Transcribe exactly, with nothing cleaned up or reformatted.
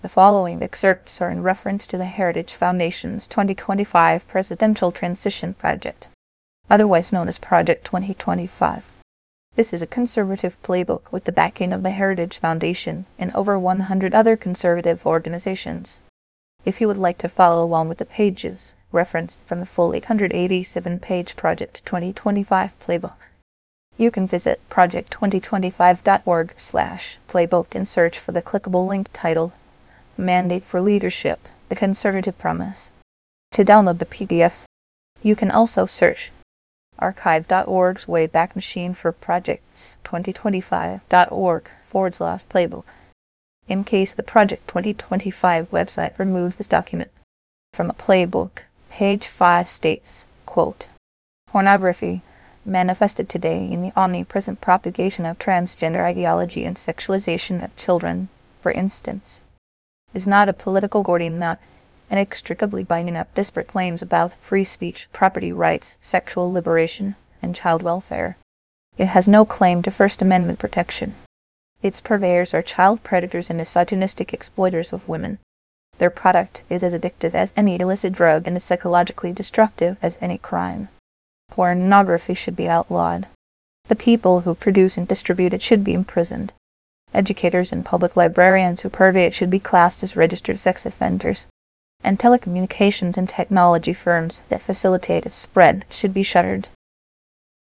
The following excerpts are in reference to the Heritage Foundation's twenty twenty-five Presidential Transition Project, otherwise known as Project twenty twenty-five. This is a conservative playbook with the backing of the Heritage Foundation and over one hundred other conservative organizations. If you would like to follow along with the pages referenced from the full eight hundred eighty-seven page Project twenty twenty-five playbook, you can visit project twenty twenty-five dot org slash playbook and search for the clickable link titled Mandate for Leadership, the Conservative Promise. To download the P D F, you can also search archive dot org's Wayback Machine for project twenty twenty-five dot org forward slash playbook. In case the Project twenty twenty-five website removes this document from the playbook, page five states, quote, "Pornography, manifested today in the omnipresent propagation of transgender ideology and sexualization of children, for instance, is not a political Gordian knot, inextricably binding up disparate claims about free speech, property rights, sexual liberation, and child welfare. It has no claim to First Amendment protection. Its purveyors are child predators and misogynistic exploiters of women. Their product is as addictive as any illicit drug and as psychologically destructive as any crime. Pornography should be outlawed. The people who produce and distribute it should be imprisoned. Educators and public librarians who purvey it should be classed as registered sex offenders. And telecommunications and technology firms that facilitate its spread should be shuttered.